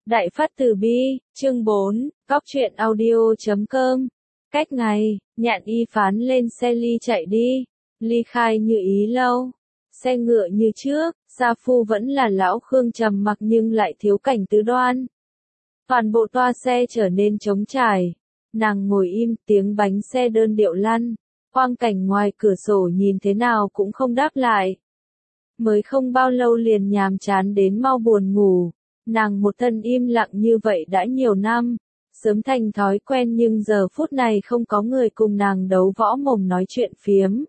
Đại Phát Từ Bi, chương 4, Góc truyện audio.com. Cách ngày, Nhạn Y Phán lên xe ly chạy đi, ly khai Như Ý lâu. Xe ngựa như trước, Sa Phu vẫn là lão Khương trầm mặc nhưng lại thiếu Cảnh Tứ Đoan. Toàn bộ toa xe trở nên trống trải. Nàng ngồi im, tiếng bánh xe đơn điệu lăn. Quang cảnh ngoài cửa sổ nhìn thế nào cũng không đáp lại. Mới không bao lâu liền nhàm chán đến mau buồn ngủ. Nàng một thân im lặng như vậy đã nhiều năm, sớm thành thói quen nhưng giờ phút này không có người cùng nàng đấu võ mồm nói chuyện phiếm.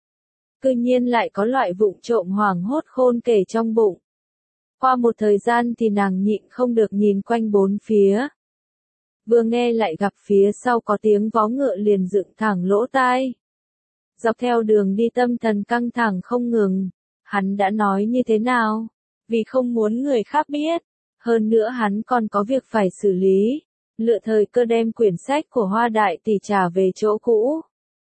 Cư nhiên lại có loại vụng trộm hoảng hốt khôn kể trong bụng. Qua một thời gian thì nàng nhịn không được nhìn quanh bốn phía. Vừa nghe lại gặp phía sau có tiếng vó ngựa liền dựng thẳng lỗ tai. Dọc theo đường đi tâm thần căng thẳng không ngừng, hắn đã nói như thế nào? Vì không muốn người khác biết. Hơn nữa hắn còn có việc phải xử lý, lựa thời cơ đem quyển sách của Hoa Đại Tỷ trả về chỗ cũ.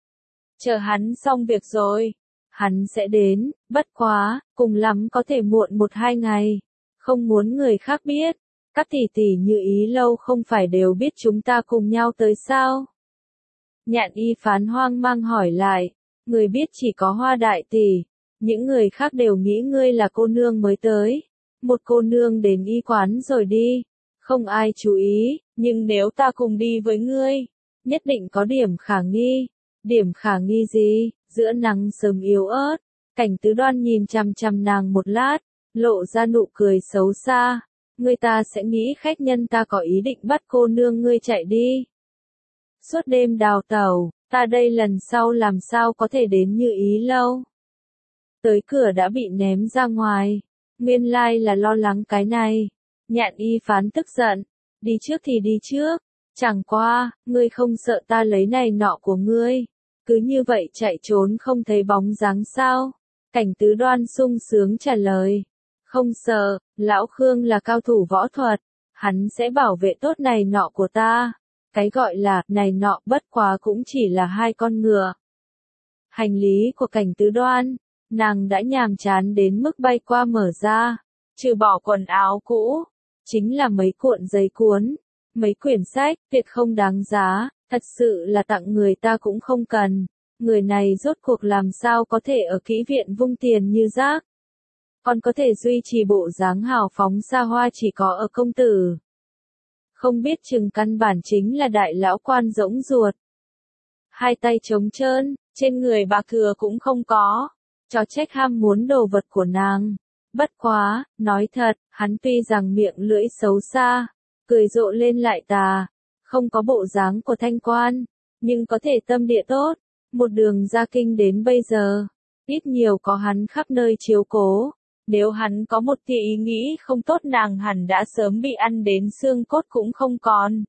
Chờ hắn xong việc rồi, hắn sẽ đến, bất quá, cùng lắm có thể muộn 1-2 ngày, không muốn người khác biết. Các tỷ tỷ Như Ý lâu không phải đều biết chúng ta cùng nhau tới sao? Nhạn Y Phán hoang mang hỏi lại, người biết chỉ có Hoa Đại Tỷ, những người khác đều nghĩ ngươi là cô nương mới tới. Một cô nương đến y quán rồi đi, không ai chú ý, nhưng nếu ta cùng đi với ngươi, nhất định có điểm khả nghi. Điểm khả nghi gì? Giữa nắng sớm yếu ớt, Cảnh Tứ Đoan nhìn chằm chằm nàng một lát, lộ ra nụ cười xấu xa. Người ta sẽ nghĩ khách nhân ta có ý định bắt cô nương ngươi chạy đi. Suốt đêm đào tẩu, ta đây lần sau làm sao có thể đến Như Ý lâu. Tới cửa đã bị ném ra ngoài. Nguyên lai là lo lắng cái này. Nhạn Y Phán tức giận. Đi trước thì đi trước. Chẳng qua, ngươi không sợ ta lấy này nọ của ngươi. Cứ như vậy chạy trốn không thấy bóng dáng sao? Cảnh Tứ Đoan sung sướng trả lời. Không sợ, lão Khương là cao thủ võ thuật. Hắn sẽ bảo vệ tốt này nọ của ta. Cái gọi là này nọ bất quá cũng chỉ là 2 con ngựa. Hành lý của Cảnh Tứ Đoan. Nàng đã nhàm chán đến mức bay qua mở ra, trừ bỏ quần áo cũ, chính là mấy cuộn giấy cuốn, mấy quyển sách, việc không đáng giá, thật sự là tặng người ta cũng không cần. Người này rốt cuộc làm sao có thể ở kỹ viện vung tiền như rác, còn có thể duy trì bộ dáng hào phóng xa hoa chỉ có ở công tử. Không biết chừng căn bản chính là đại lão quan rỗng ruột. 2 tay trống trơn, trên người bạc thừa cũng không có. Cho trách ham muốn đồ vật của nàng. Bất quá, nói thật, hắn tuy rằng miệng lưỡi xấu xa, cười rộ lên lại tà, không có bộ dáng của thanh quan, nhưng có thể tâm địa tốt, một đường ra kinh đến bây giờ, ít nhiều có hắn khắp nơi chiếu cố. Nếu hắn có một tia ý nghĩ không tốt nàng hẳn đã sớm bị ăn đến xương cốt cũng không còn.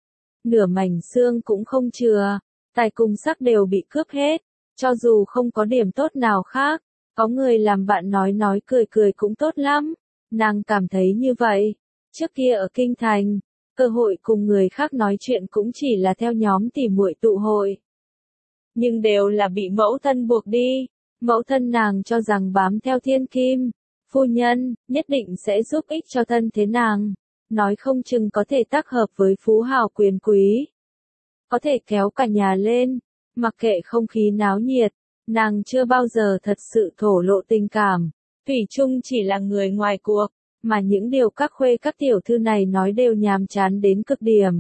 Nửa mảnh xương cũng không chừa, tài cùng sắc đều bị cướp hết. Cho dù không có điểm tốt nào khác, có người làm bạn nói cười cười cũng tốt lắm. Nàng cảm thấy như vậy. Trước kia ở Kinh Thành, cơ hội cùng người khác nói chuyện cũng chỉ là theo nhóm tỉ muội tụ hội. Nhưng đều là bị mẫu thân buộc đi. Mẫu thân nàng cho rằng bám theo thiên kim, phu nhân, nhất định sẽ giúp ích cho thân thế nàng. Nói không chừng có thể tác hợp với phú hào quyền quý. Có thể kéo cả nhà lên. Mặc kệ không khí náo nhiệt, nàng chưa bao giờ thật sự thổ lộ tình cảm, thủy chung chỉ là người ngoài cuộc, mà những điều các khuê các tiểu thư này nói đều nhàm chán đến cực điểm.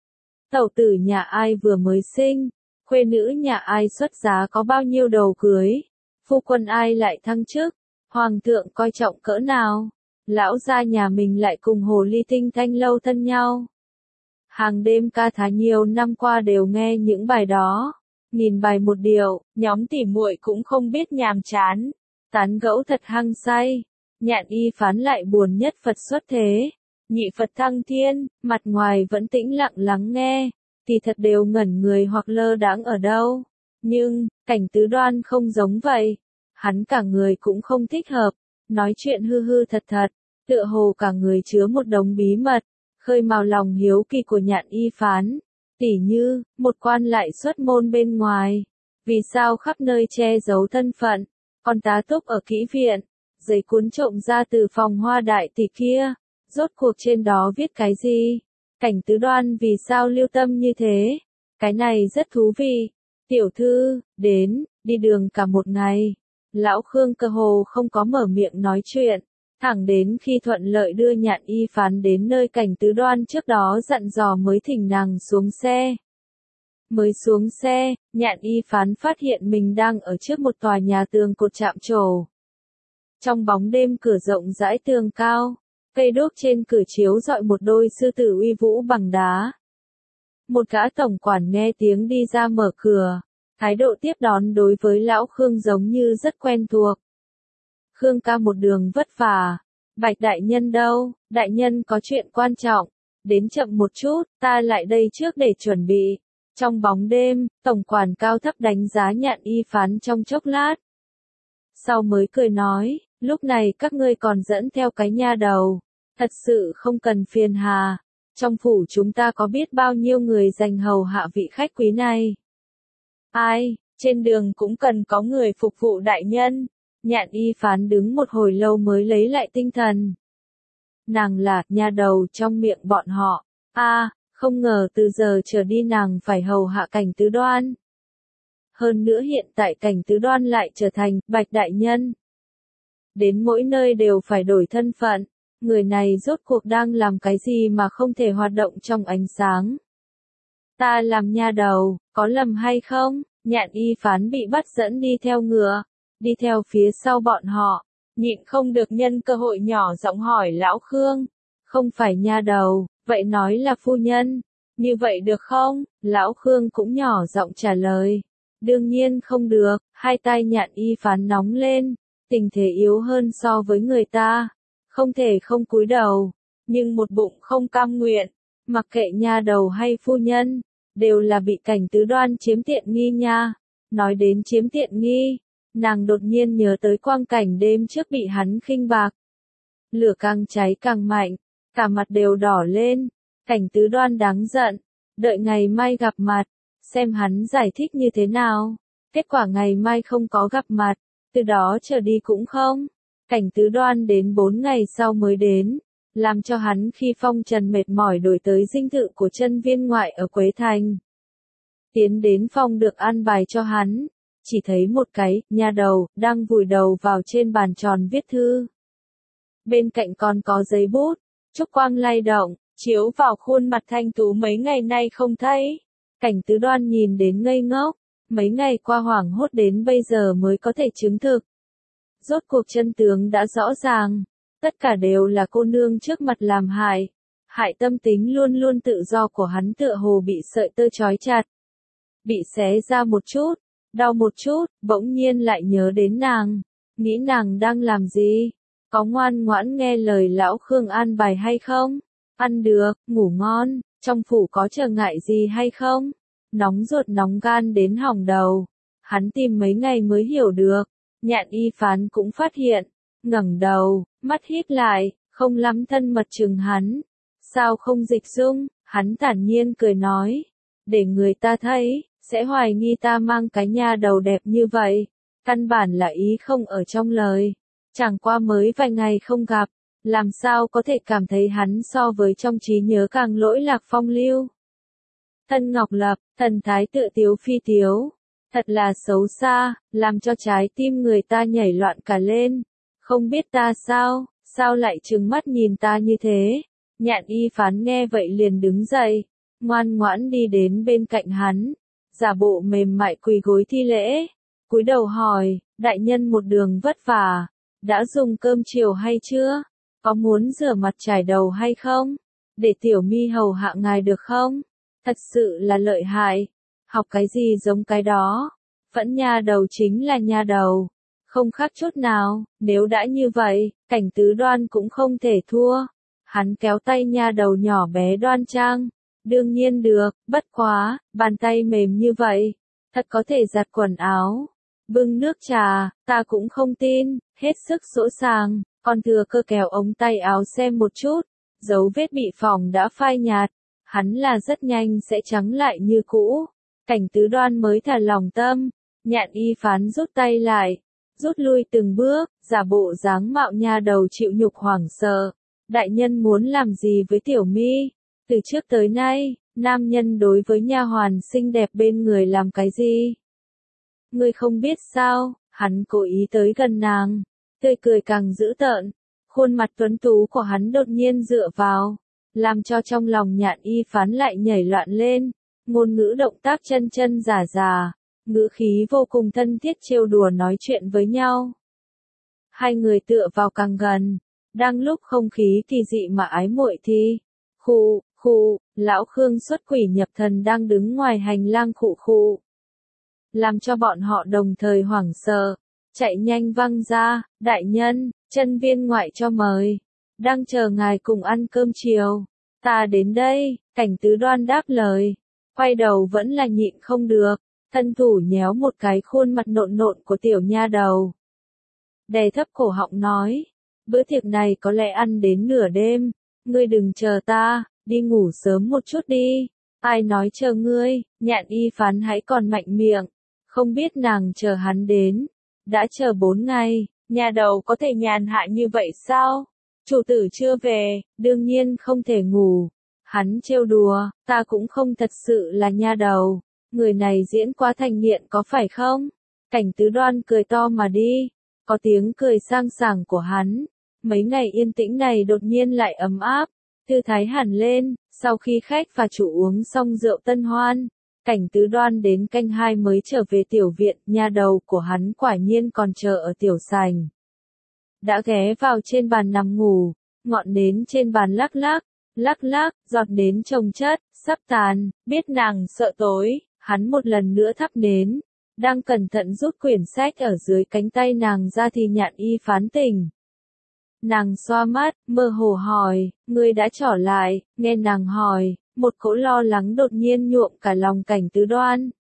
Tẩu tử nhà ai vừa mới sinh, khuê nữ nhà ai xuất giá có bao nhiêu đầu cưới, phu quân ai lại thăng chức, hoàng thượng coi trọng cỡ nào, lão gia nhà mình lại cùng hồ ly tinh thanh lâu thân nhau. Hàng đêm ca thá nhiều năm qua đều nghe những bài đó. Nghìn bài một điệu, nhóm tỉ muội cũng không biết nhàm chán, tán gẫu thật hăng say. Nhạn Y Phán lại buồn nhất Phật xuất thế, nhị Phật thăng thiên, mặt ngoài vẫn tĩnh lặng lắng nghe, thì thật đều ngẩn người hoặc lơ đãng ở đâu. Nhưng, Cảnh Tứ Đoan không giống vậy, hắn cả người cũng không thích hợp, nói chuyện hư hư thật thật, tựa hồ cả người chứa một đống bí mật, khơi mào lòng hiếu kỳ của Nhạn Y Phán. Tỉ như, một quan lại xuất môn bên ngoài, vì sao khắp nơi che giấu thân phận, còn tá túc ở kỹ viện, giấy cuốn trộm ra từ phòng Hoa Đại Tỷ kia, Rốt cuộc trên đó viết cái gì? Cảnh Tứ Đoan vì sao lưu tâm như thế? Cái này rất thú vị. Tiểu thư, đi đường cả một ngày. Lão Khương cơ hồ không có mở miệng nói chuyện. Thẳng đến khi thuận lợi đưa Nhạn Y Phán đến nơi Cảnh Tứ Đoan trước đó dặn dò mới thỉnh nàng xuống xe. Mới xuống xe, Nhạn Y Phán phát hiện mình đang ở trước một tòa nhà tường cột chạm trổ. Trong bóng đêm cửa rộng rãi tường cao, cây đuốc trên cửa chiếu rọi một đôi sư tử uy vũ bằng đá. Một gã tổng quản nghe tiếng đi ra mở cửa, thái độ tiếp đón đối với lão Khương giống như rất quen thuộc. Khương ca một đường vất vả, Bạch đại nhân đâu, đại nhân có chuyện quan trọng, đến chậm một chút, ta lại đây trước để chuẩn bị. Trong bóng đêm, tổng quản cao thấp đánh giá Nhạn Y Phán trong chốc lát. Sau mới cười nói, lúc này các ngươi còn dẫn theo cái nha đầu, thật sự không cần phiền hà. Trong phủ chúng ta có biết bao nhiêu người dành hầu hạ vị khách quý này. Ai, trên đường cũng cần có người phục vụ đại nhân. Nhạn Y Phán đứng một hồi lâu mới lấy lại tinh thần. Nàng là nha đầu trong miệng bọn họ. Không ngờ từ giờ trở đi nàng phải hầu hạ Cảnh Tứ Đoan. Hơn nữa hiện tại Cảnh Tứ Đoan lại trở thành Bạch đại nhân. Đến mỗi nơi đều phải đổi thân phận. Người này rốt cuộc đang làm cái gì mà không thể hoạt động trong ánh sáng. Ta làm nha đầu, có lầm hay không? Nhạn Y Phán bị bắt dẫn đi theo ngựa, đi theo phía sau bọn họ, nhịn không được nhân cơ hội nhỏ giọng hỏi lão Khương. Không phải nha đầu, vậy nói là phu nhân. Như vậy được không? Lão Khương cũng nhỏ giọng trả lời. Đương nhiên không được, hai tay Nhạn Y Phán nóng lên, tình thế yếu hơn so với người ta. Không thể không cúi đầu, nhưng một bụng không cam nguyện, mặc kệ nha đầu hay phu nhân, đều là bị Cảnh Tứ Đoan chiếm tiện nghi nha. Nói đến chiếm tiện nghi, nàng đột nhiên nhớ tới quang cảnh đêm trước bị hắn khinh bạc. Lửa càng cháy càng mạnh, cả mặt đều đỏ lên, Cảnh Tứ Đoan đáng giận, đợi ngày mai gặp mặt, xem hắn giải thích như thế nào. Kết quả ngày mai không có gặp mặt, từ đó trở đi cũng không. Cảnh Tứ Đoan đến 4 ngày sau mới đến, làm cho hắn khi phong trần mệt mỏi đổi tới dinh thự của chân viên ngoại ở Quế Thành. Tiến đến phòng được an bài cho hắn, chỉ thấy một cái nha đầu đang vùi đầu vào trên bàn tròn viết thư. Bên cạnh còn có giấy bút, trúc quang lay động, chiếu vào khuôn mặt thanh tú mấy ngày nay không thấy. Cảnh Tứ Đoan nhìn đến ngây ngốc, mấy ngày qua hoảng hốt đến bây giờ mới có thể chứng thực. Rốt cuộc chân tướng đã rõ ràng, tất cả đều là cô nương trước mặt làm hại. Hại tâm tính luôn luôn tự do của hắn tựa hồ bị sợi tơ trói chặt. Bị xé ra một chút, đau một chút, bỗng nhiên lại nhớ đến nàng. Nghĩ nàng đang làm gì? Có ngoan ngoãn nghe lời lão Khương an bài hay không? Ăn được, ngủ ngon, trong phủ có trở ngại gì hay không? Nóng ruột nóng gan đến hỏng đầu. Hắn tìm mấy ngày mới hiểu được. Nhạn Y Phán cũng phát hiện, ngẩng đầu, mắt híp lại, không lắm thân mật chừng hắn. Sao không dịch dung? Hắn thản nhiên cười nói, để người ta thấy, sẽ hoài nghi ta mang cái nha đầu đẹp như vậy. Căn bản là ý không ở trong lời. Chẳng qua mới vài ngày không gặp, làm sao có thể cảm thấy hắn so với trong trí nhớ càng lỗi lạc phong lưu. Thân Ngọc Lập, thần thái tựa tiếu phi tiếu. Thật là xấu xa, làm cho trái tim người ta nhảy loạn cả lên. Không biết ta sao lại trừng mắt nhìn ta như thế? Nhạn Y Phán nghe vậy liền đứng dậy, ngoan ngoãn đi đến bên cạnh hắn, giả bộ mềm mại quỳ gối thi lễ, cúi đầu hỏi, đại nhân một đường vất vả, đã dùng cơm chiều hay chưa? Có muốn rửa mặt chải đầu hay không? Để tiểu mi hầu hạ ngài được không? Thật sự là lợi hại. Học cái gì giống cái đó. Vẫn nha đầu chính là nha đầu. Không khác chút nào, nếu đã như vậy, Cảnh Tứ Đoan cũng không thể thua. Hắn kéo tay nha đầu nhỏ bé đoan trang. Đương nhiên được, bất quá, bàn tay mềm như vậy. Thật có thể giặt quần áo. Bưng nước trà, ta cũng không tin, hết sức sỗ sàng. Còn thừa cơ kéo ống tay áo xem một chút. Dấu vết bị phỏng đã phai nhạt. Hắn là rất nhanh sẽ trắng lại như cũ. Cảnh Tứ Đoan mới thả lòng tâm. Nhạn Y Phán rút tay lại, rút lui từng bước, giả bộ dáng mạo nha đầu chịu nhục hoảng sợ. Đại nhân muốn làm gì với Tiểu My? Từ trước tới nay, nam nhân đối với nha hoàn xinh đẹp bên người làm cái gì? Ngươi không biết sao, hắn cố ý tới gần nàng, tươi cười càng dữ tợn, khuôn mặt tuấn tú của hắn đột nhiên dựa vào, làm cho trong lòng Nhạn Y Phán lại nhảy loạn lên, ngôn ngữ động tác chân chân giả giả, ngữ khí vô cùng thân thiết trêu đùa nói chuyện với nhau. Hai người tựa vào càng gần, đang lúc không khí kỳ dị mà ái muội thì, lão Khương xuất quỷ nhập thần đang đứng ngoài hành lang khụ, làm cho bọn họ đồng thời hoảng sợ, chạy nhanh văng ra, đại nhân, chân viên ngoại cho mời, đang chờ ngài cùng ăn cơm chiều, ta đến đây, Cảnh Tứ Đoan đáp lời, quay đầu vẫn là nhịn không được, thân thủ nhéo một cái khuôn mặt nộn nộn của tiểu nha đầu. Đè thấp cổ họng nói, bữa tiệc này có lẽ ăn đến nửa đêm, ngươi đừng chờ ta, đi ngủ sớm một chút đi. Ai nói chờ ngươi, Nhạn Y Phán hãy còn mạnh miệng, không biết nàng chờ hắn đến, đã chờ 4 ngày, nhà đầu có thể nhàn hạ như vậy sao? Chủ tử chưa về, đương nhiên không thể ngủ. Hắn trêu đùa, ta cũng không thật sự là nha đầu, người này diễn quá thành nghiện có phải không? Cảnh Tứ Đoan cười to mà đi, có tiếng cười sang sảng của hắn, mấy ngày yên tĩnh này đột nhiên lại ấm áp, thư thái hẳn lên, sau khi khách và chủ uống xong rượu tân hoan. Cảnh Tứ Đoan đến canh 2 mới trở về tiểu viện, nha đầu của hắn quả nhiên còn chờ ở tiểu sành. Đã ghé vào trên bàn nằm ngủ, ngọn nến trên bàn lắc lắc, giọt nến chồng chất, sắp tàn, biết nàng sợ tối, hắn một lần nữa thắp nến, đang cẩn thận rút quyển sách ở dưới cánh tay nàng ra thì Nhạn Y Phán tỉnh. Nàng xoa mắt, mơ hồ hỏi, ngươi đã trở lại, nghe nàng hỏi. Một cỗ lo lắng đột nhiên nhuộm cả lòng Cảnh Tứ Đoan.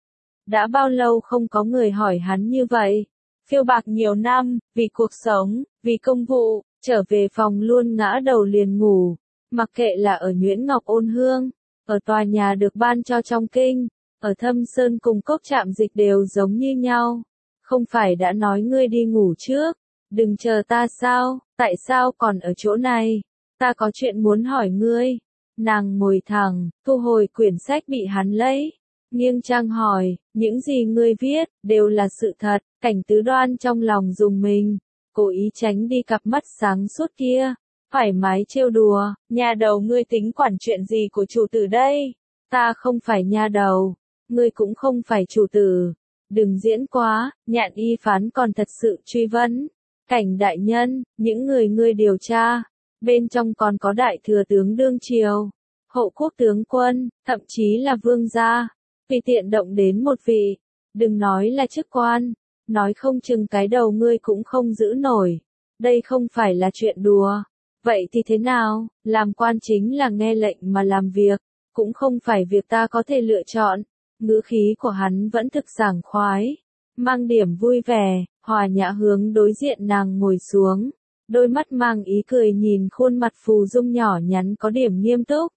Đã bao lâu không có người hỏi hắn như vậy? Phiêu bạc nhiều năm, vì cuộc sống, vì công vụ, trở về phòng luôn ngã đầu liền ngủ. Mặc kệ là ở Nhuyễn Ngọc Ôn Hương, ở tòa nhà được ban cho trong kinh, ở Thâm Sơn cùng Cốc Trạm Dịch đều giống như nhau. Không phải đã nói ngươi đi ngủ trước, đừng chờ ta sao, tại sao còn ở chỗ này? Ta có chuyện muốn hỏi ngươi. Nàng ngồi thẳng, thu hồi quyển sách bị hắn lấy, nghiêng trang hỏi, những gì ngươi viết, đều là sự thật. Cảnh Tứ Đoan trong lòng rùng mình, cố ý tránh đi cặp mắt sáng suốt kia, thoải mái trêu đùa, nhà đầu ngươi tính quản chuyện gì của chủ tử đây? Ta không phải nha đầu, ngươi cũng không phải chủ tử, đừng diễn quá. Nhạn Y Phán còn thật sự truy vấn, Cảnh đại nhân, những người ngươi điều tra, bên trong còn có đại thừa tướng đương triều, hậu quốc tướng quân, thậm chí là vương gia, vì tiện động đến một vị, đừng nói là chức quan, nói không chừng cái đầu ngươi cũng không giữ nổi, đây không phải là chuyện đùa. Vậy thì thế nào, làm quan chính là nghe lệnh mà làm việc, cũng không phải việc ta có thể lựa chọn. Ngữ khí của hắn vẫn thực sảng khoái, mang điểm vui vẻ, hòa nhã hướng đối diện nàng ngồi xuống. Đôi mắt mang ý cười nhìn khuôn mặt phù dung nhỏ nhắn có điểm nghiêm túc.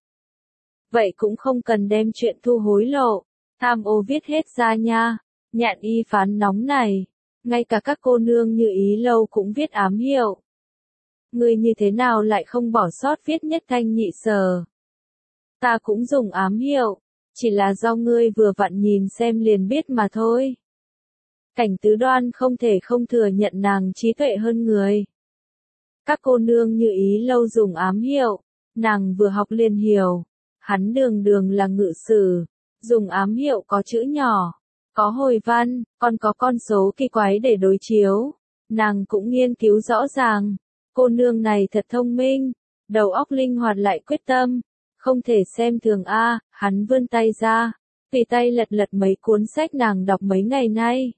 Vậy cũng không cần đem chuyện thu hối lộ, tham ô viết hết ra nha. Nhạn Y Phán nóng này, ngay cả các cô nương như Ý Lâu cũng viết ám hiệu. Ngươi như thế nào lại không bỏ sót viết nhất thanh nhị sở? Ta cũng dùng ám hiệu, chỉ là do ngươi vừa vặn nhìn xem liền biết mà thôi. Cảnh Tứ Đoan không thể không thừa nhận nàng trí tuệ hơn người. Các cô nương như Ý Lâu dùng ám hiệu, nàng vừa học liền hiểu. Hắn đường đường là ngự sử, dùng ám hiệu có chữ nhỏ, có hồi văn, còn có con số kỳ quái để đối chiếu. Nàng cũng nghiên cứu rõ ràng, cô nương này thật thông minh, đầu óc linh hoạt lại quyết tâm, không thể xem thường a. Hắn vươn tay ra, tùy tay lật lật mấy cuốn sách nàng đọc mấy ngày nay.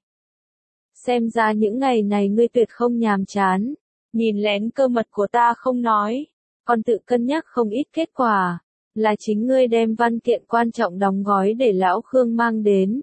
Xem ra những ngày này ngươi tuyệt không nhàm chán, nhìn lén cơ mật của ta không nói, còn tự cân nhắc không ít kết quả. Là chính ngươi đem văn kiện quan trọng đóng gói để lão Khương mang đến.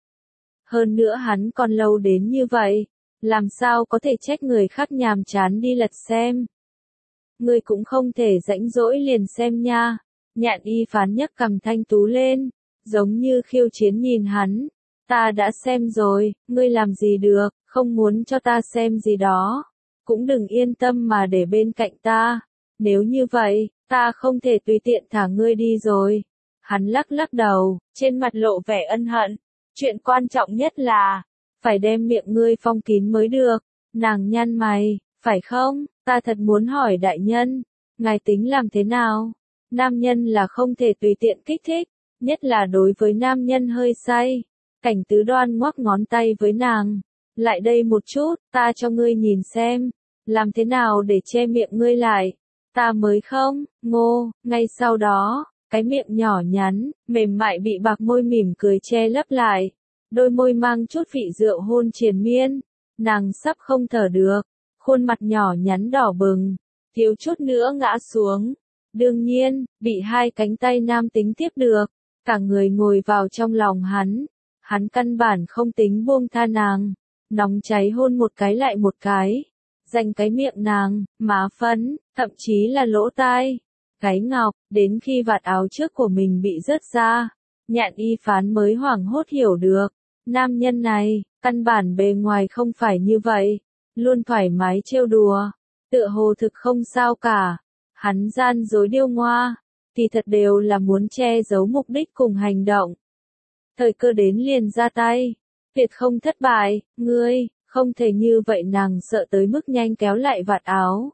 Hơn nữa hắn còn lâu đến như vậy, làm sao có thể trách người khác nhàm chán đi lật xem. Ngươi cũng không thể rãnh rỗi liền xem nha. Nhạn Y Phán nhấc cằm thanh tú lên, giống như khiêu chiến nhìn hắn. Ta đã xem rồi, ngươi làm gì được, không muốn cho ta xem gì đó. Cũng đừng yên tâm mà để bên cạnh ta. nếu như vậy, ta không thể tùy tiện thả ngươi đi rồi. Hắn lắc lắc đầu, trên mặt lộ vẻ ân hận. Chuyện quan trọng nhất là, phải đem miệng ngươi phong kín mới được. Nàng nhăn mày, phải không? Ta thật muốn hỏi đại nhân, ngài tính làm thế nào? Nam nhân là không thể tùy tiện kích thích, nhất là đối với nam nhân hơi say. Cảnh Tứ Đoan ngoắc ngón tay với nàng. Lại đây một chút, ta cho ngươi nhìn xem. Làm thế nào để che miệng ngươi lại? Ta mới không, ngô, ngay sau đó, cái miệng nhỏ nhắn, mềm mại bị bạc môi mỉm cười che lấp lại. Đôi môi mang chút vị rượu hôn triền miên. Nàng sắp không thở được. Khuôn mặt nhỏ nhắn đỏ bừng. Thiếu chút nữa ngã xuống. Đương nhiên, bị hai cánh tay nam tính tiếp được. Cả người ngồi vào trong lòng hắn. Hắn căn bản không tính buông tha nàng. Nóng cháy hôn một cái lại một cái. Dành cái miệng nàng, má phấn, thậm chí là lỗ tai. Cái ngọc, đến khi vạt áo trước của mình bị rớt ra. Nhạn Y Phán mới hoảng hốt hiểu được. Nam nhân này, căn bản bề ngoài không phải như vậy. Luôn thoải mái trêu đùa. Tựa hồ thực không sao cả. Hắn gian dối điêu ngoa. Thì thật đều là muốn che giấu mục đích cùng hành động. Thời cơ đến liền ra tay. Tuyệt không thất bại, ngươi, không thể như vậy. Nàng sợ tới mức nhanh kéo lại vạt áo.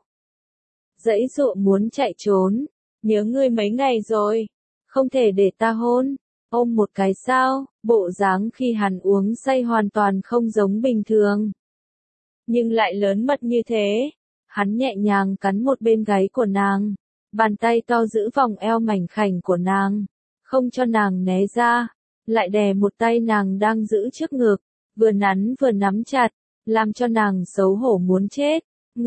Giãy giụa muốn chạy trốn. Nhớ ngươi mấy ngày rồi. Không thể để ta hôn. Ôm một cái sao, bộ dáng khi hắn uống say hoàn toàn không giống bình thường. Nhưng lại lớn mật như thế. Hắn nhẹ nhàng cắn một bên gáy của nàng. Bàn tay to giữ vòng eo mảnh khảnh của nàng. Không cho nàng né ra. Lại đè một tay nàng đang giữ trước ngực. Vừa nắn vừa nắm chặt. Làm cho nàng xấu hổ muốn chết.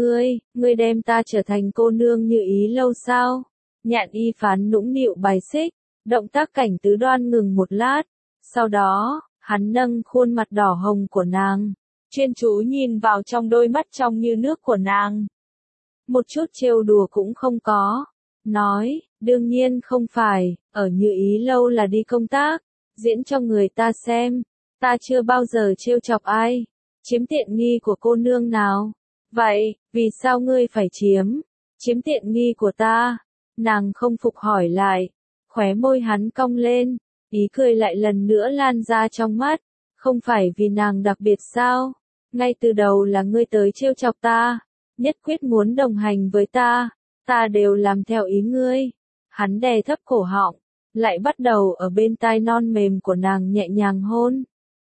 Ngươi đem ta trở thành cô nương như ý lâu sao? Nhạn Y Phán nũng nịu bài xích. Động tác Cảnh Tứ Đoan ngừng một lát. Sau đó, hắn nâng khuôn mặt đỏ hồng của nàng. Chuyên chú nhìn vào trong đôi mắt trong như nước của nàng. Một chút trêu đùa cũng không có. Nói, đương nhiên không phải, ở Như Ý lâu là đi công tác. Diễn cho người ta xem. Ta chưa bao giờ trêu chọc ai. Chiếm tiện nghi của cô nương nào. Vậy, vì sao ngươi phải chiếm tiện nghi của ta? Nàng không phục hỏi lại. Khóe môi hắn cong lên. Ý cười lại lần nữa lan ra trong mắt. Không phải vì nàng đặc biệt sao? Ngay từ đầu là ngươi tới trêu chọc ta. Nhất quyết muốn đồng hành với ta. Ta đều làm theo ý ngươi. Hắn đè thấp cổ họng. Lại bắt đầu ở bên tai non mềm của nàng nhẹ nhàng hôn.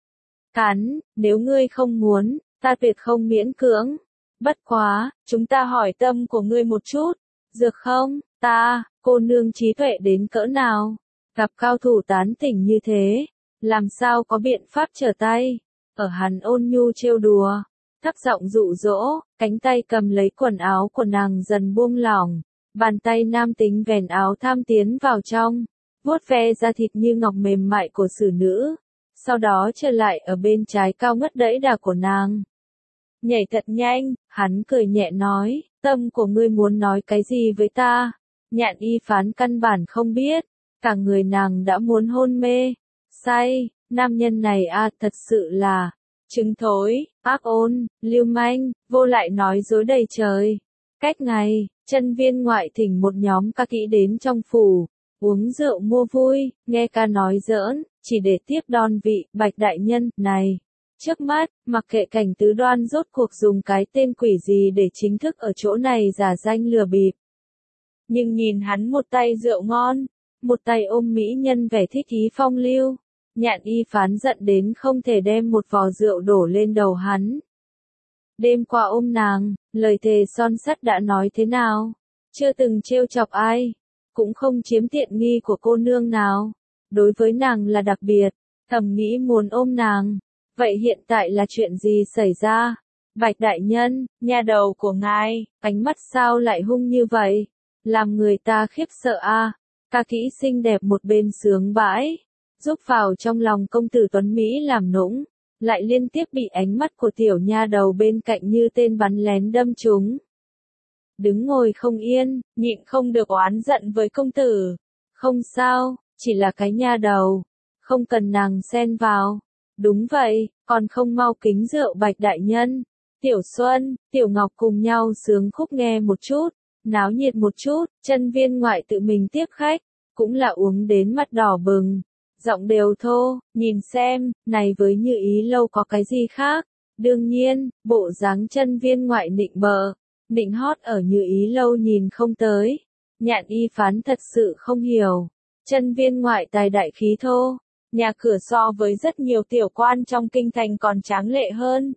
Cắn, nếu ngươi không muốn, ta tuyệt không miễn cưỡng. Bất quá, chúng ta hỏi tâm của ngươi một chút. Được không? Cô nương trí tuệ đến cỡ nào? Gặp cao thủ tán tỉnh như thế. Làm sao có biện pháp trở tay? Ở hắn ôn nhu trêu đùa. Thấp giọng dụ dỗ, cánh tay cầm lấy quần áo của nàng dần buông lỏng. Bàn tay nam tính vén áo tham tiến vào trong. Vuốt ve da thịt như ngọc mềm mại của xử nữ. Sau đó trở lại ở bên trái cao ngất đẫy đà của nàng. Nhảy thật nhanh, hắn cười nhẹ nói, tâm của ngươi muốn nói cái gì với ta? Nhạn Y Phán căn bản không biết, cả người nàng đã muốn hôn mê, say, nam nhân này thật sự là, trứng thối, ác ôn, lưu manh, vô lại nói dối đầy trời. Cách ngày, chân viên ngoại thỉnh một nhóm ca kỹ đến trong phủ, uống rượu mua vui, nghe ca nói giỡn, chỉ để tiếp đón vị Bạch đại nhân này. Trước mắt, mặc kệ Cảnh Tứ Đoan rốt cuộc dùng cái tên quỷ gì để chính thức ở chỗ này giả danh lừa bịp. Nhưng nhìn hắn một tay rượu ngon, một tay ôm mỹ nhân vẻ thích ý phong lưu, Nhạn Y Phán giận đến không thể đem một vò rượu đổ lên đầu hắn. Đêm qua ôm nàng, lời thề son sắt đã nói thế nào? Chưa từng trêu chọc ai, cũng không chiếm tiện nghi của cô nương nào. Đối với nàng là đặc biệt, thầm nghĩ muốn ôm nàng. Vậy hiện tại là chuyện gì xảy ra? Bạch đại nhân, nha đầu của ngài, ánh mắt sao lại hung như vậy? Làm người ta khiếp sợ a. Ca kỹ xinh đẹp một bên sướng bãi, giúp vào trong lòng công tử Tuấn Mỹ làm nũng, lại liên tiếp bị ánh mắt của tiểu nha đầu bên cạnh như tên bắn lén đâm trúng. Đứng ngồi không yên, nhịn không được oán giận với công tử. Không sao, chỉ là cái nha đầu, không cần nàng xen vào. Đúng vậy, còn không mau kính rượu Bạch đại nhân. Tiểu Xuân, Tiểu Ngọc cùng nhau sướng khúc nghe một chút. Náo nhiệt một chút, chân viên ngoại tự mình tiếp khách, cũng là uống đến mặt đỏ bừng, giọng đều thô, nhìn xem, này với Như Ý lâu có cái gì khác. Đương nhiên, bộ dáng chân viên ngoại nịnh bợ, nịnh hót ở Như Ý lâu nhìn không tới. Nhạn Y Phán thật sự không hiểu, chân viên ngoại tài đại khí thô, nhà cửa so với rất nhiều tiểu quan trong kinh thành còn tráng lệ hơn.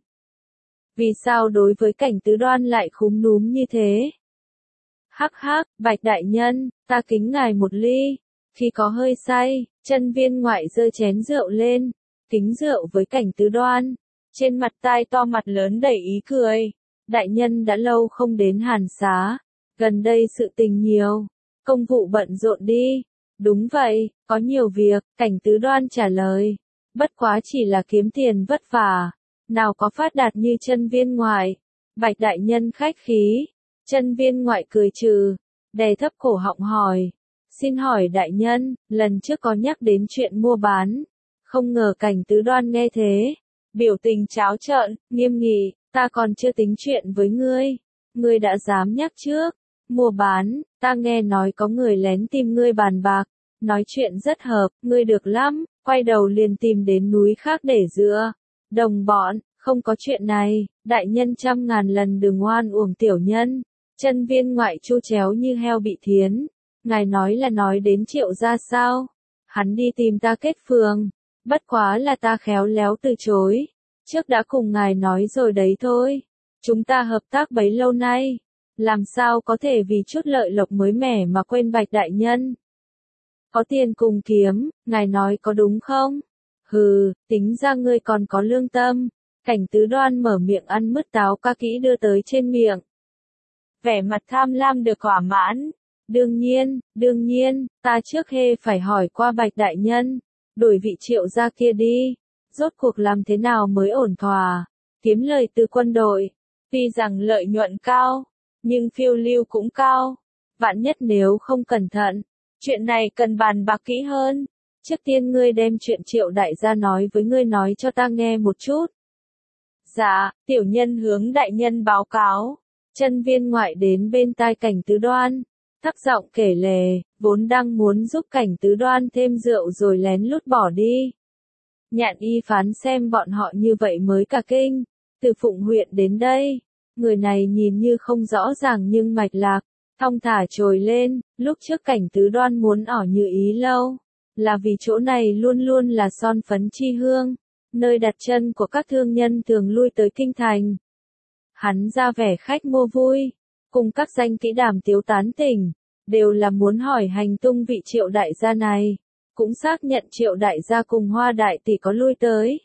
Vì sao đối với Cảnh Tứ Đoan lại khúm núm như thế? Hắc hắc, Bạch đại nhân, ta kính ngài một ly. Khi có hơi say, chân viên ngoại giơ chén rượu lên, kính rượu với Cảnh Tứ Đoan. Trên mặt tai to mặt lớn đầy ý cười. Đại nhân đã lâu không đến Hàn Xá, gần đây sự tình nhiều, công vụ bận rộn đi. Đúng vậy, có nhiều việc, Cảnh Tứ Đoan trả lời. Bất quá chỉ là kiếm tiền vất vả, nào có phát đạt như chân viên ngoại. Bạch đại nhân khách khí. Chân viên ngoại cười trừ, đè thấp cổ họng hỏi. Xin hỏi đại nhân, lần trước có nhắc đến chuyện mua bán. Không ngờ Cảnh Tứ Đoan nghe thế, biểu tình tráo trợn, nghiêm nghị, ta còn chưa tính chuyện với ngươi. Ngươi đã dám nhắc trước. Mua bán, ta nghe nói có người lén tìm ngươi bàn bạc. Nói chuyện rất hợp, ngươi được lắm, quay đầu liền tìm đến núi khác để dựa. Đồng bọn, không có chuyện này, đại nhân trăm ngàn lần đừng oan uổng tiểu nhân. Chân viên ngoại chu chéo như heo bị thiến. Ngài nói là nói đến Triệu gia sao? Hắn đi tìm ta kết phường. Bất quá là ta khéo léo từ chối. Trước đã cùng ngài nói rồi đấy thôi. Chúng ta hợp tác bấy lâu nay. Làm sao có thể vì chút lợi lộc mới mẻ mà quên Bạch đại nhân? Có tiền cùng kiếm, ngài nói có đúng không? Hừ, tính ra ngươi còn có lương tâm. Cảnh Tứ Đoan mở miệng ăn mứt táo ca kỹ đưa tới trên miệng. Vẻ mặt tham lam được thỏa mãn. Đương nhiên, ta trước hết phải hỏi qua Bạch đại nhân. Đổi vị Triệu gia kia đi. Rốt cuộc làm thế nào mới ổn thỏa. Kiếm lời từ quân đội. Tuy rằng lợi nhuận cao, nhưng phiêu lưu cũng cao. Vạn nhất nếu không cẩn thận, chuyện này cần bàn bạc kỹ hơn. Trước tiên ngươi đem chuyện Triệu đại gia nói với ngươi nói cho ta nghe một chút. Dạ, tiểu nhân hướng đại nhân báo cáo. Chân viên ngoại đến bên tai Cảnh Tứ Đoan, thấp giọng kể lể, vốn đang muốn giúp Cảnh Tứ Đoan thêm rượu rồi lén lút bỏ đi. Nhạn Y Phán xem bọn họ như vậy mới cả kinh, từ Phụng huyện đến đây, người này nhìn như không rõ ràng nhưng mạch lạc, thong thả trồi lên, lúc trước Cảnh Tứ Đoan muốn ở Như Ý lâu, là vì chỗ này luôn luôn là son phấn chi hương, nơi đặt chân của các thương nhân thường lui tới kinh thành. Hắn ra vẻ khách mua vui, cùng các danh kỹ đàm tiếu tán tỉnh, đều là muốn hỏi hành tung vị Triệu đại gia này, cũng xác nhận Triệu đại gia cùng Hoa đại tỷ có lui tới.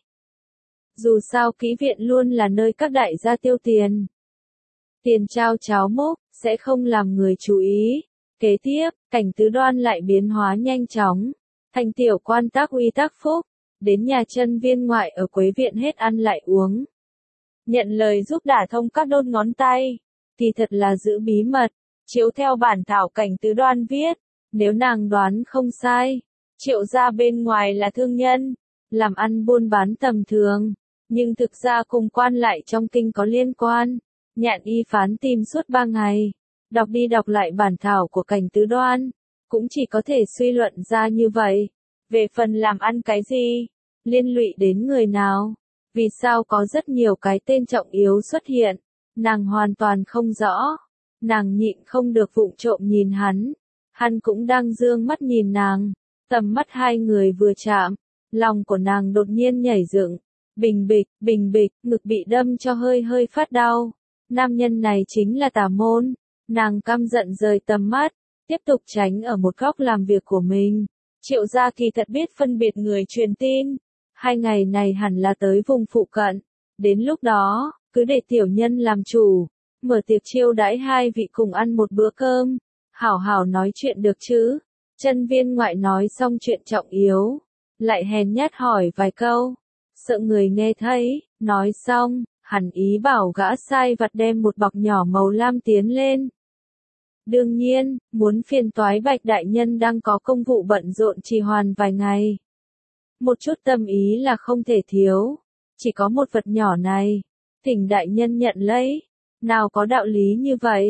Dù sao kỹ viện luôn là nơi các đại gia tiêu tiền. Tiền trao cháo múc, sẽ không làm người chú ý. Kế tiếp, Cảnh Tứ Đoan lại biến hóa nhanh chóng, thành tiểu quan tác uy tác phúc, đến nhà chân viên ngoại ở Quế viện hết ăn lại uống. Nhận lời giúp đả thông các đốt ngón tay, thì thật là giữ bí mật, chiếu theo bản thảo Cảnh Tứ Đoan viết, nếu nàng đoán không sai, Triệu gia bên ngoài là thương nhân, làm ăn buôn bán tầm thường, nhưng thực ra cùng quan lại trong kinh có liên quan. Nhạn Y Phán tìm suốt 3 ngày, đọc đi đọc lại bản thảo của Cảnh Tứ Đoan, cũng chỉ có thể suy luận ra như vậy. Về phần làm ăn cái gì, liên lụy đến người nào, vì sao có rất nhiều cái tên trọng yếu xuất hiện, nàng hoàn toàn không rõ. Nàng nhịn không được vụng trộm nhìn hắn cũng đang dương mắt nhìn nàng, tầm mắt hai người vừa chạm, lòng của nàng đột nhiên nhảy dựng, bình bịch, ngực bị đâm cho hơi hơi phát đau. Nam nhân này chính là Tả Môn, nàng căm giận rời tầm mắt, tiếp tục tránh ở một góc làm việc của mình. Triệu gia kỳ thật biết phân biệt người truyền tin, 2 ngày này hẳn là tới vùng phụ cận, đến lúc đó, cứ để tiểu nhân làm chủ, mở tiệc chiêu đãi hai vị cùng ăn một bữa cơm, hảo hảo nói chuyện được chứ. Chân viên ngoại nói xong chuyện trọng yếu, lại hèn nhát hỏi vài câu, sợ người nghe thấy, nói xong, hắn ý bảo gã sai vặt đem một bọc nhỏ màu lam tiến lên. Đương nhiên, muốn phiền toái Bạch đại nhân đang có công vụ bận rộn trì hoãn vài ngày. Một chút tâm ý là không thể thiếu, chỉ có một vật nhỏ này, thỉnh đại nhân nhận lấy, nào có đạo lý như vậy.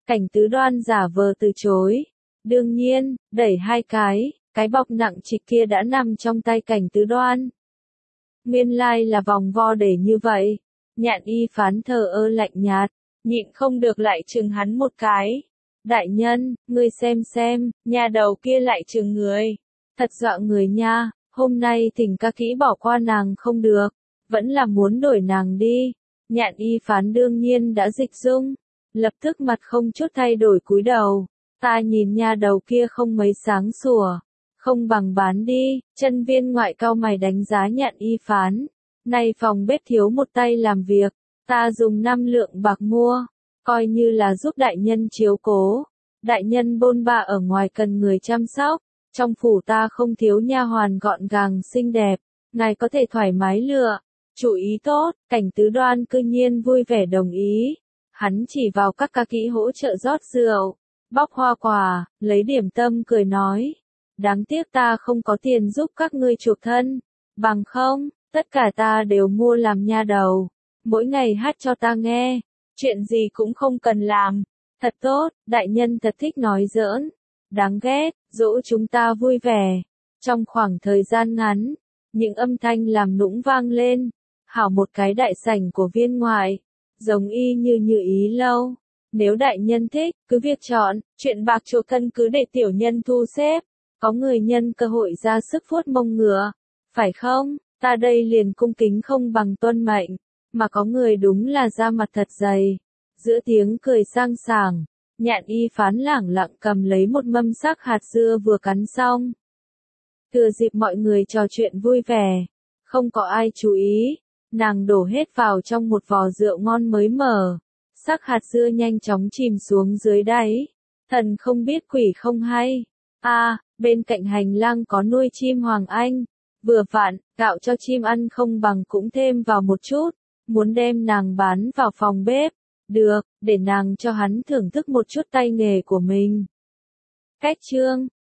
Cảnh Tứ Đoan giả vờ từ chối. Đương nhiên, đẩy hai cái bọc nặng trịch kia đã nằm trong tay Cảnh Tứ Đoan. Nguyên lai là vòng vo để như vậy. Nhạn y phán thờ ơ lạnh nhạt, nhịn không được lại chừng hắn một cái. Đại nhân, ngươi xem, nhà đầu kia lại chừng người. Thật dọa người nha, hôm nay Thỉnh ca kỹ bỏ qua nàng không được, vẫn là muốn đổi nàng đi. Nhạn y phán đương nhiên đã dịch dung, lập tức mặt không chút thay đổi cúi đầu. Ta nhìn nha đầu kia không mấy sáng sủa, không bằng bán đi. Chân viên ngoại cao mày đánh giá Nhạn y phán. Nay phòng bếp thiếu một tay làm việc, ta dùng 5 lượng bạc mua, coi như là giúp đại nhân chiếu cố. Đại nhân bôn ba ở ngoài cần người chăm sóc, trong phủ ta không thiếu nha hoàn gọn gàng xinh đẹp, ngài có thể thoải mái lựa. Chủ ý tốt. Cảnh Tứ Đoan cư nhiên vui vẻ đồng ý. Hắn chỉ vào các ca kỹ hỗ trợ rót rượu, bóc hoa quả, lấy điểm tâm cười nói. Đáng tiếc ta không có tiền giúp các ngươi chuộc thân, bằng không, tất cả ta đều mua làm nha đầu, mỗi ngày hát cho ta nghe, chuyện gì cũng không cần làm. Thật tốt, đại nhân thật thích nói giỡn. Đáng ghét, dỗ chúng ta vui vẻ. Trong khoảng thời gian ngắn, những âm thanh làm nũng vang lên. Hảo một cái đại sảnh của viên ngoại, giống y như ý lâu. Nếu đại nhân thích, cứ việc chọn, chuyện bạc chuộc thân cứ để tiểu nhân thu xếp. Có người nhân cơ hội ra sức vuốt mông ngựa, phải không? Ta đây liền cung kính không bằng tuân mệnh, mà có người đúng là da mặt thật dày. Giữa tiếng cười sang sảng, Nhạn y phán lẳng lặng cầm lấy một mâm sắc hạt dưa vừa cắn xong. Thừa dịp mọi người trò chuyện vui vẻ, không có ai chú ý, nàng đổ hết vào trong một vò rượu ngon mới mở. Sắc hạt dưa nhanh chóng chìm xuống dưới đáy. Thần không biết quỷ không hay. Bên cạnh hành lang có nuôi chim hoàng anh. Vừa vặn, gạo cho chim ăn không bằng cũng thêm vào một chút. Muốn đem nàng bán vào phòng bếp. Được, để nàng cho hắn thưởng thức một chút tay nghề của mình. Cách chương